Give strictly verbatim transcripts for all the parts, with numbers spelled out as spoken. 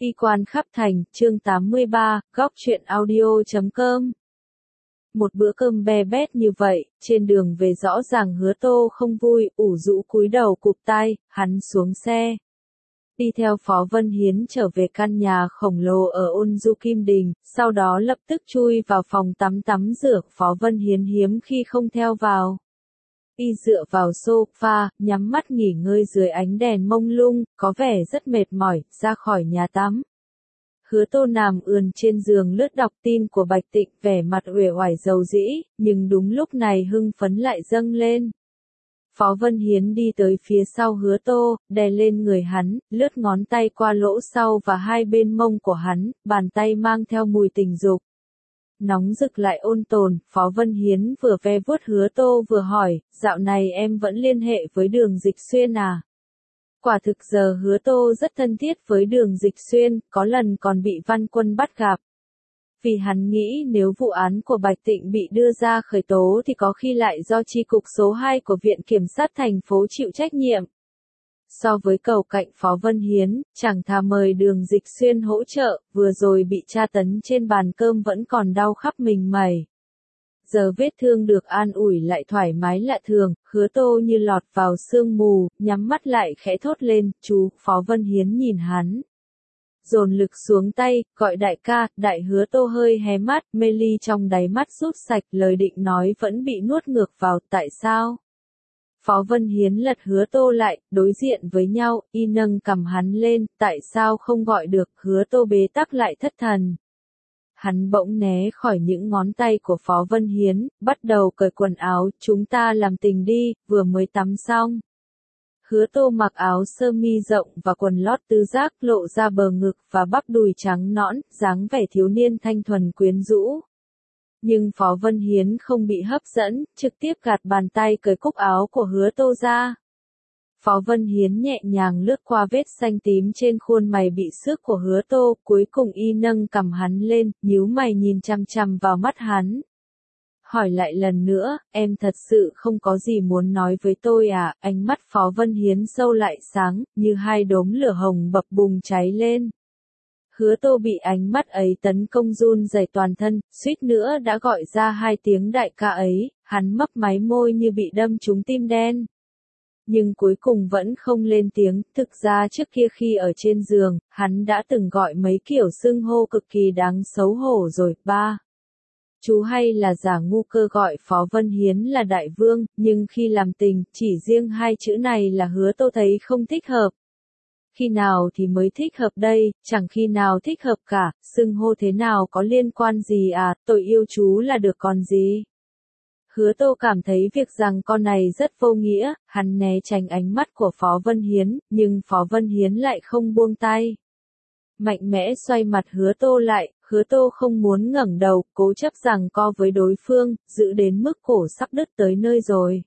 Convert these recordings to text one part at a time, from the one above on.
Y quan khắp thành, chương tám mươi ba, góc truyện audio chấm com. Một bữa cơm be bét như vậy, trên đường về rõ ràng Hứa Tô không vui, ủ rũ cúi đầu cụp tai, hắn xuống xe. Đi theo Phó Vân Hiến trở về căn nhà khổng lồ ở Ôn Du Kim Đình, sau đó lập tức chui vào phòng tắm tắm rửa. Phó Vân Hiến hiếm khi không theo vào. Y dựa vào sofa, nhắm mắt nghỉ ngơi dưới ánh đèn mông lung, có vẻ rất mệt mỏi, ra khỏi nhà tắm. Hứa Tô nằm ườn trên giường lướt đọc tin của Bạch Tịnh, vẻ mặt uể oải rầu rĩ, nhưng đúng lúc này hưng phấn lại dâng lên. Phó Vân Hiến đi tới phía sau Hứa Tô, đè lên người hắn, lướt ngón tay qua lỗ sau và hai bên mông của hắn, bàn tay mang theo mùi tình dục. Nóng rực lại ôn tồn, Phó Vân Hiến vừa ve vuốt Hứa Tô vừa hỏi, dạo này em vẫn liên hệ với Đường Dịch Xuyên à? Quả thực giờ Hứa Tô rất thân thiết với Đường Dịch Xuyên, có lần còn bị Văn Quân bắt gặp. Vì hắn nghĩ nếu vụ án của Bạch Tịnh bị đưa ra khởi tố thì có khi lại do chi cục số hai của Viện Kiểm sát thành phố chịu trách nhiệm. So với cầu cạnh Phó Vân Hiến, chẳng thà mời Đường Dịch Xuyên hỗ trợ, vừa rồi bị tra tấn trên bàn cơm vẫn còn đau khắp mình mẩy. Giờ vết thương được an ủi lại thoải mái lạ thường, Hứa Tô như lọt vào sương mù, nhắm mắt lại khẽ thốt lên, chú. Phó Vân Hiến nhìn hắn, dồn lực xuống tay, gọi đại ca. Đại Hứa Tô hơi hé mắt, mê ly trong đáy mắt rút sạch, lời định nói vẫn bị nuốt ngược vào. Tại sao? Phó Vân Hiến lật Hứa Tô lại, đối diện với nhau, y nâng cầm hắn lên, tại sao không gọi được? Hứa Tô bế tắc lại thất thần. Hắn bỗng né khỏi những ngón tay của Phó Vân Hiến, bắt đầu cởi quần áo, chúng ta làm tình đi, vừa mới tắm xong. Hứa Tô mặc áo sơ mi rộng và quần lót tứ giác, lộ ra bờ ngực và bắp đùi trắng nõn, dáng vẻ thiếu niên thanh thuần quyến rũ. Nhưng Phó Vân Hiến không bị hấp dẫn, trực tiếp gạt bàn tay cởi cúc áo của Hứa Tô ra. Phó Vân Hiến nhẹ nhàng lướt qua vết xanh tím trên khuôn mày bị xước của Hứa Tô, cuối cùng y nâng cầm hắn lên, nhíu mày nhìn chằm chằm vào mắt hắn. Hỏi lại lần nữa, em thật sự không có gì muốn nói với tôi à? Ánh mắt Phó Vân Hiến sâu lại sáng, như hai đốm lửa hồng bập bùng cháy lên. Hứa Tô bị ánh mắt ấy tấn công run rẩy toàn thân, suýt nữa đã gọi ra hai tiếng đại ca ấy, hắn mấp máy môi như bị đâm trúng tim đen. Nhưng cuối cùng vẫn không lên tiếng, thực ra trước kia khi ở trên giường, hắn đã từng gọi mấy kiểu xưng hô cực kỳ đáng xấu hổ rồi. Ba. Chú hay là giả ngu cơ gọi Phó Vân Hiến là đại vương, nhưng khi làm tình, chỉ riêng hai chữ này là Hứa Tô thấy không thích hợp. Khi nào thì mới thích hợp đây, chẳng khi nào thích hợp cả, xưng hô thế nào có liên quan gì à, tôi yêu chú là được còn gì. Hứa Tô cảm thấy việc rằng con này rất vô nghĩa, hắn né tránh ánh mắt của Phó Vân Hiến, nhưng Phó Vân Hiến lại không buông tay. Mạnh mẽ xoay mặt Hứa Tô lại, Hứa Tô không muốn ngẩng đầu, cố chấp rằng co với đối phương, giữ đến mức cổ sắp đứt tới nơi rồi.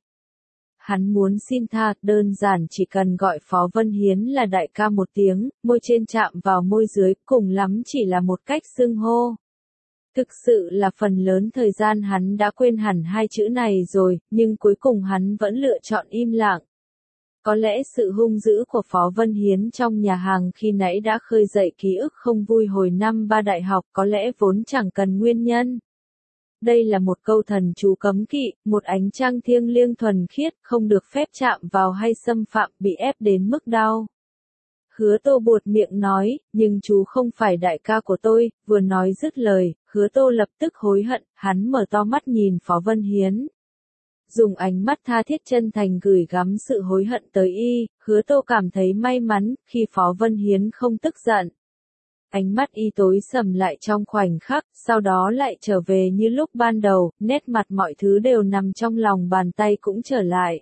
Hắn muốn xin tha, đơn giản chỉ cần gọi Phó Vân Hiến là đại ca một tiếng, môi trên chạm vào môi dưới, cùng lắm chỉ là một cách xưng hô. Thực sự là phần lớn thời gian hắn đã quên hẳn hai chữ này rồi, nhưng cuối cùng hắn vẫn lựa chọn im lặng. Có lẽ sự hung dữ của Phó Vân Hiến trong nhà hàng khi nãy đã khơi dậy ký ức không vui hồi năm ba đại học, có lẽ vốn chẳng cần nguyên nhân. Đây là một câu thần chú cấm kỵ, một ánh trăng thiêng liêng thuần khiết, không được phép chạm vào hay xâm phạm, bị ép đến mức đau. Hứa Tô buột miệng nói, nhưng chú không phải đại ca của tôi. Vừa nói dứt lời, Hứa Tô lập tức hối hận, hắn mở to mắt nhìn Phó Vân Hiến. Dùng ánh mắt tha thiết chân thành gửi gắm sự hối hận tới y, Hứa Tô cảm thấy may mắn, khi Phó Vân Hiến không tức giận. Ánh mắt y tối sầm lại trong khoảnh khắc, sau đó lại trở về như lúc ban đầu, nét mặt mọi thứ đều nằm trong lòng bàn tay cũng trở lại.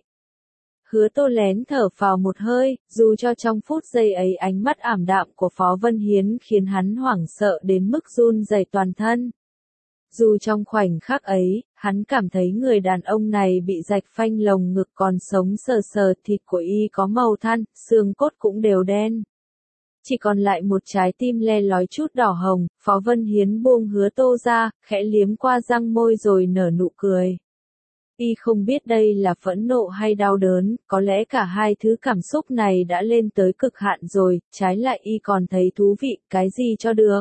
Hứa Tô lén thở phào một hơi, dù cho trong phút giây ấy ánh mắt ảm đạm của Phó Vân Hiến khiến hắn hoảng sợ đến mức run rẩy toàn thân. Dù trong khoảnh khắc ấy, hắn cảm thấy người đàn ông này bị rạch phanh lồng ngực còn sống sờ sờ, thịt của y có màu than, xương cốt cũng đều đen. Chỉ còn lại một trái tim le lói chút đỏ hồng. Phó Vân Hiến buông Hứa Tô ra, khẽ liếm qua răng môi rồi nở nụ cười. Y không biết đây là phẫn nộ hay đau đớn, có lẽ cả hai thứ cảm xúc này đã lên tới cực hạn rồi, trái lại Y còn thấy thú vị, cái gì cho được.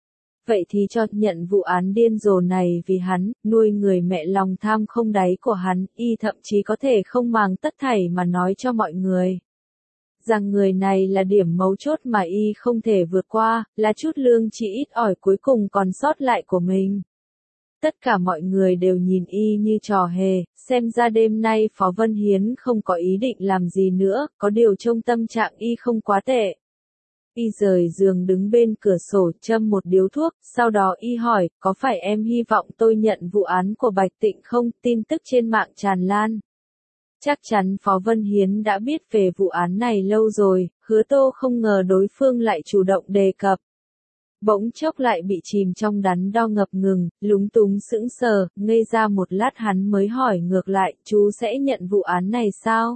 Vậy thì cho nhận vụ án điên rồ này vì hắn, nuôi người mẹ lòng tham không đáy của hắn, Y thậm chí có thể không màng tất thảy mà nói cho mọi người. Rằng người này là điểm mấu chốt mà Y không thể vượt qua, là chút lương chỉ ít ỏi cuối cùng còn sót lại của mình. Tất cả mọi người đều nhìn Y như trò hề, xem ra đêm nay Phó Vân Hiến không có ý định làm gì nữa, có điều trong tâm trạng Y không quá tệ. Y rời giường đứng bên cửa sổ châm một điếu thuốc, sau đó Y hỏi, có phải em hy vọng tôi nhận vụ án của Bạch Tịnh không? Tin tức trên mạng tràn lan. Chắc chắn Phó Vân Hiến đã biết về vụ án này lâu rồi, Hứa Tô không ngờ đối phương lại chủ động đề cập. Bỗng chốc lại bị chìm trong đắn đo ngập ngừng, lúng túng sững sờ, ngây ra một lát hắn mới hỏi ngược lại, chú sẽ nhận vụ án này sao?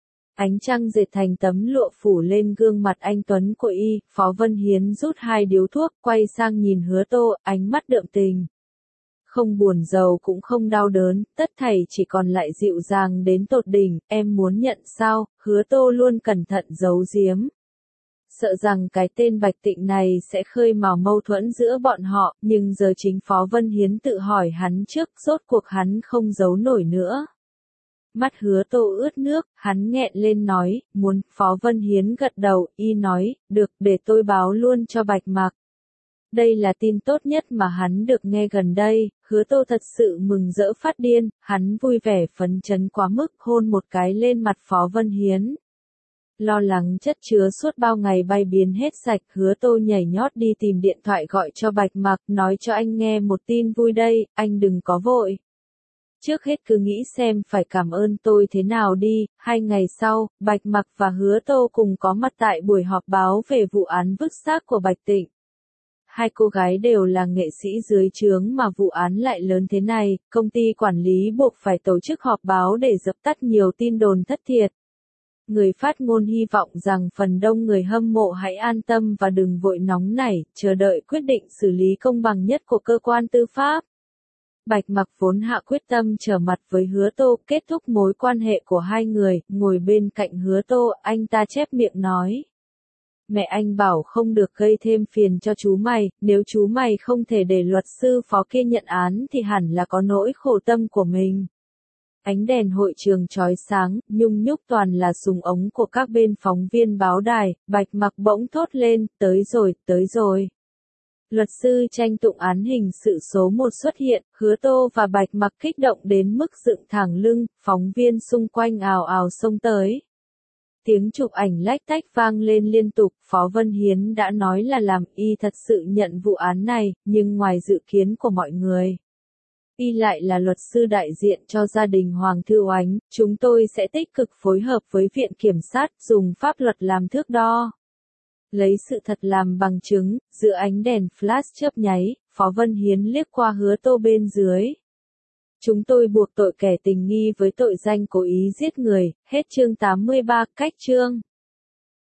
Ánh trăng dệt thành tấm lụa phủ lên gương mặt anh tuấn của Y, Phó Vân Hiến rút hai điếu thuốc, quay sang nhìn Hứa Tô, ánh mắt đượm tình. Không buồn giàu cũng không đau đớn, tất thảy chỉ còn lại dịu dàng đến tột đỉnh, em muốn nhận sao? Hứa Tô luôn cẩn thận giấu giếm. Sợ rằng cái tên Bạch Tịnh này sẽ khơi mào mâu thuẫn giữa bọn họ, nhưng giờ chính Phó Vân Hiến tự hỏi hắn trước, rốt cuộc hắn không giấu nổi nữa. Mắt Hứa Tô ướt nước, hắn nghẹn lên nói, muốn, Phó Vân Hiến gật đầu, Y nói, được, để tôi báo luôn cho Bạch Mặc. Đây là tin tốt nhất mà hắn được nghe gần đây, Hứa Tô thật sự mừng rỡ phát điên, hắn vui vẻ phấn chấn quá mức, hôn một cái lên mặt Phó Vân Hiến. Lo lắng chất chứa suốt bao ngày bay biến hết sạch, Hứa Tô nhảy nhót đi tìm điện thoại gọi cho Bạch Mặc, nói cho anh nghe một tin vui đây, anh đừng có vội. Trước hết cứ nghĩ xem phải cảm ơn tôi thế nào đi. Hai ngày sau, Bạch Mặc và Hứa Tô cùng có mặt tại buổi họp báo về vụ án vứt xác của Bạch Tịnh. Hai cô gái đều là nghệ sĩ dưới trướng mà vụ án lại lớn thế này, công ty quản lý buộc phải tổ chức họp báo để dập tắt nhiều tin đồn thất thiệt. Người phát ngôn hy vọng rằng phần đông người hâm mộ hãy an tâm và đừng vội nóng nảy, chờ đợi quyết định xử lý công bằng nhất của cơ quan tư pháp. Bạch Mặc vốn hạ quyết tâm trở mặt với Hứa Tô, kết thúc mối quan hệ của hai người, ngồi bên cạnh Hứa Tô, anh ta chép miệng nói. Mẹ anh bảo không được gây thêm phiền cho chú mày, nếu chú mày không thể để luật sư Phó kia nhận án thì hẳn là có nỗi khổ tâm của mình. Ánh đèn hội trường chói sáng, nhung nhúc toàn là súng ống của các bên phóng viên báo đài, Bạch Mặc bỗng thốt lên, tới rồi, tới rồi. Luật sư tranh tụng án hình sự số một xuất hiện, Hứa Tô và Bạch Mặc kích động đến mức dựng thẳng lưng, phóng viên xung quanh ào ào xông tới. Tiếng chụp ảnh lách tách vang lên liên tục, Phó Vân Hiến đã nói là làm, Y thật sự nhận vụ án này, nhưng ngoài dự kiến của mọi người. Y lại là luật sư đại diện cho gia đình Hoàng Thư Oánh, chúng tôi sẽ tích cực phối hợp với Viện Kiểm sát, dùng pháp luật làm thước đo. Lấy sự thật làm bằng chứng, giữa ánh đèn flash chớp nháy, Phó Vân Hiến liếc qua Hứa Tô bên dưới. Chúng tôi buộc tội kẻ tình nghi với tội danh cố ý giết người, hết chương tám mươi ba, cách chương.